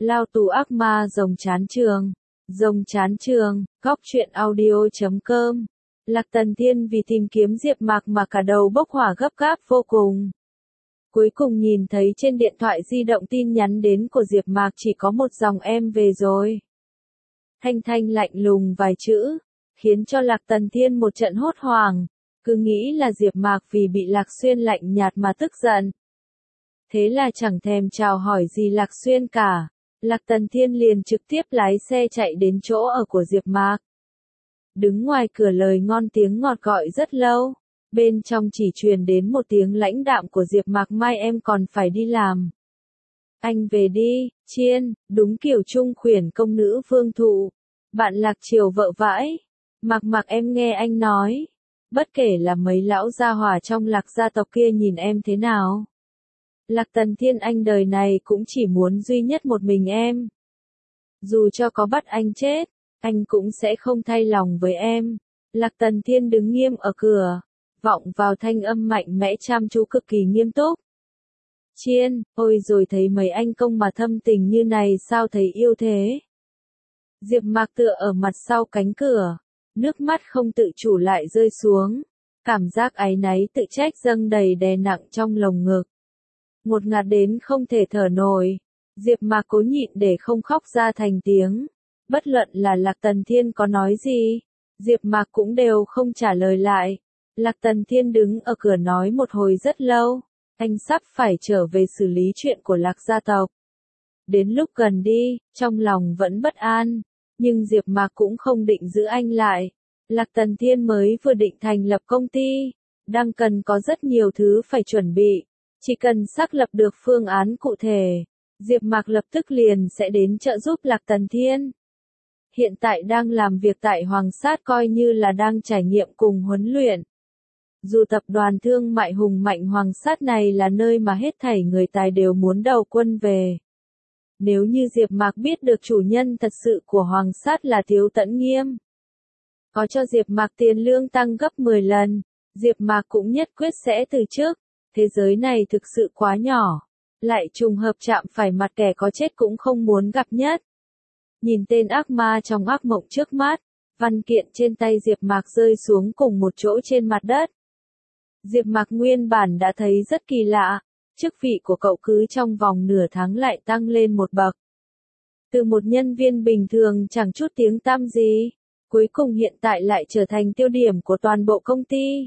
Lao tù ác ma rồng chán trường. Rồng chán trường, góc truyện audio.com. Lạc Tần Thiên vì tìm kiếm Diệp Mạc mà cả đầu bốc hỏa gấp gáp vô cùng. Cuối cùng nhìn thấy trên điện thoại di động tin nhắn đến của Diệp Mạc chỉ có một dòng em về rồi. Thanh thanh lạnh lùng vài chữ, khiến cho Lạc Tần Thiên một trận hốt hoảng, cứ nghĩ là Diệp Mạc vì bị Lạc Xuyên lạnh nhạt mà tức giận. Thế là chẳng thèm chào hỏi gì Lạc Xuyên cả, Lạc Tần Thiên liền trực tiếp lái xe chạy đến chỗ ở của Diệp Mạc. Đứng ngoài cửa lời ngon tiếng ngọt gọi rất lâu, bên trong chỉ truyền đến một tiếng lãnh đạm của Diệp Mạc, mai em còn phải đi làm. Anh về đi, Chiên, đúng kiểu trung khuyển công nữ vương thụ. Bạn Lạc chiều vợ vãi. Mạc em nghe anh nói. Bất kể là mấy lão gia hỏa trong Lạc gia tộc kia nhìn em thế nào. Lạc Tần Thiên anh đời này cũng chỉ muốn duy nhất một mình em. Dù cho có bắt anh chết, anh cũng sẽ không thay lòng với em. Lạc Tần Thiên đứng nghiêm ở cửa, vọng vào thanh âm mạnh mẽ chăm chú cực kỳ nghiêm túc. Chiên, ôi rồi thấy mấy anh công mà thâm tình như này sao thấy yêu thế. Diệp Mạc tựa ở mặt sau cánh cửa, nước mắt không tự chủ lại rơi xuống. Cảm giác áy náy tự trách dâng đầy đè nặng trong lồng ngực. Ngột ngạt đến không thể thở nổi. Diệp Mạc cố nhịn để không khóc ra thành tiếng. Bất luận là Lạc Tần Thiên có nói gì, Diệp Mạc cũng đều không trả lời lại. Lạc Tần Thiên đứng ở cửa nói một hồi rất lâu. Anh sắp phải trở về xử lý chuyện của Lạc gia tộc. Đến lúc gần đi, trong lòng vẫn bất an, nhưng Diệp Mạc cũng không định giữ anh lại. Lạc Tần Thiên mới vừa định thành lập công ty, đang cần có rất nhiều thứ phải chuẩn bị, chỉ cần xác lập được phương án cụ thể, Diệp Mạc lập tức liền sẽ đến trợ giúp Lạc Tần Thiên. Hiện tại đang làm việc tại Hoàng Sát coi như là đang trải nghiệm cùng huấn luyện. Dù tập đoàn thương mại hùng mạnh Hoàng Sát này là nơi mà hết thảy người tài đều muốn đầu quân về. Nếu như Diệp Mạc biết được chủ nhân thật sự của Hoàng Sát là Tiếu Tẫn Nghiêm, có cho Diệp Mạc tiền lương tăng gấp 10 lần, Diệp Mạc cũng nhất quyết sẽ từ chức. Thế giới này thực sự quá nhỏ, lại trùng hợp chạm phải mặt kẻ có chết cũng không muốn gặp nhất. Nhìn tên ác ma trong ác mộng trước mắt, văn kiện trên tay Diệp Mạc rơi xuống cùng một chỗ trên mặt đất. Diệp Mạc nguyên bản đã thấy rất kỳ lạ, chức vị của cậu cứ trong vòng nửa tháng lại tăng lên một bậc. Từ một nhân viên bình thường chẳng chút tiếng tăm gì, cuối cùng hiện tại lại trở thành tiêu điểm của toàn bộ công ty.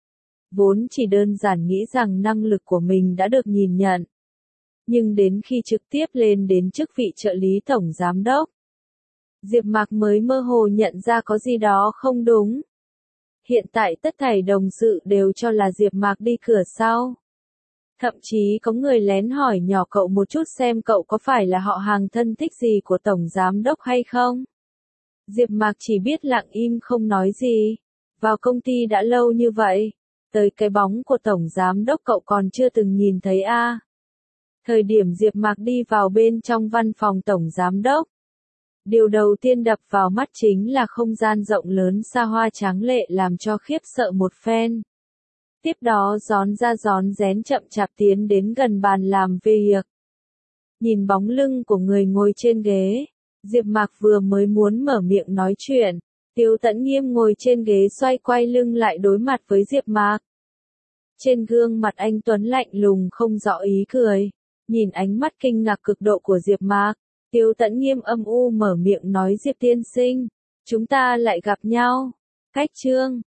Vốn chỉ đơn giản nghĩ rằng năng lực của mình đã được nhìn nhận. Nhưng đến khi trực tiếp lên đến chức vị trợ lý tổng giám đốc, Diệp Mạc mới mơ hồ nhận ra có gì đó không đúng. Hiện tại tất thảy đồng sự đều cho là Diệp Mạc đi cửa sau. Thậm chí có người lén hỏi nhỏ cậu một chút xem cậu có phải là họ hàng thân thích gì của tổng giám đốc hay không. Diệp Mạc chỉ biết lặng im không nói gì. Vào công ty đã lâu như vậy, tới cái bóng của tổng giám đốc cậu còn chưa từng nhìn thấy a. Thời điểm Diệp Mạc đi vào bên trong văn phòng tổng giám đốc, điều đầu tiên đập vào mắt chính là không gian rộng lớn xa hoa tráng lệ làm cho khiếp sợ một phen. Tiếp đó rón ra rón rén chậm chạp tiến đến gần bàn làm việc. Nhìn bóng lưng của người ngồi trên ghế, Diệp Mạc vừa mới muốn mở miệng nói chuyện, Tiếu Tẫn Nghiêm ngồi trên ghế xoay quay lưng lại đối mặt với Diệp Mạc. Trên gương mặt anh tuấn lạnh lùng không rõ ý cười, nhìn ánh mắt kinh ngạc cực độ của Diệp Mạc, Tiếu Tẫn Nghiêm âm u mở miệng nói Diệp tiên sinh, chúng ta lại gặp nhau. Cách chương